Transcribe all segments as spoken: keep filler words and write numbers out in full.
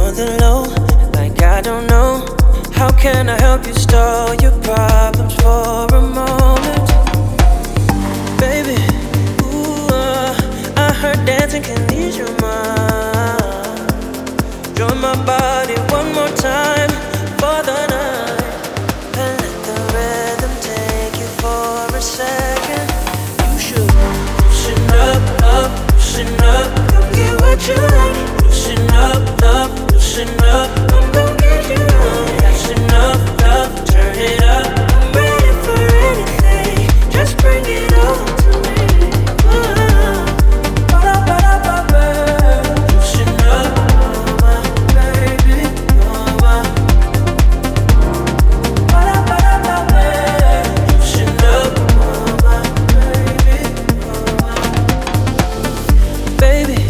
on the low, like I don't know. How can I help you stall your problems for a moment? Baby, ooh, uh, I heard dancing can ease your mind. Join my body one more time for the night, and let the rhythm take you for a second. You should loosen up, up, loosen up. Come get what you like. Loosen up, up, loosen up. I'm gon' get you right. Loosen up, up, turn it up. I'm ready for anything. Just bring it on to me. Loosen up, you're my baby, you're my. Loosen up, you're my baby, you're my. Baby,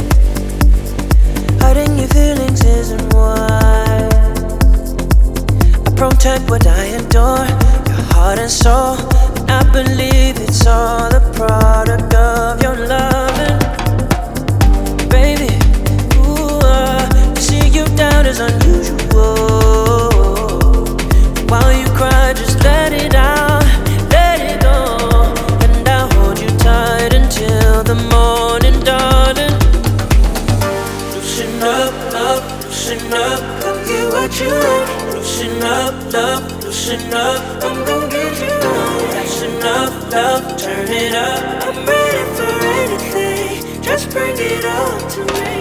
hiding your feelings isn't wise. I protect what I adore, your heart and soul. I believe it's all a product of your loving. Baby, ooh, uh, to see you down is unusual. While you cry, just let it out, let it go. And I'll hold you tight until the morning, darling. Loosen up, up, loosen up. Come get what you like. Loosen up, love, loosen up. I'm gon' get you right. Loosen up, love, turn it up. I'm ready for anything. Just bring it on to me.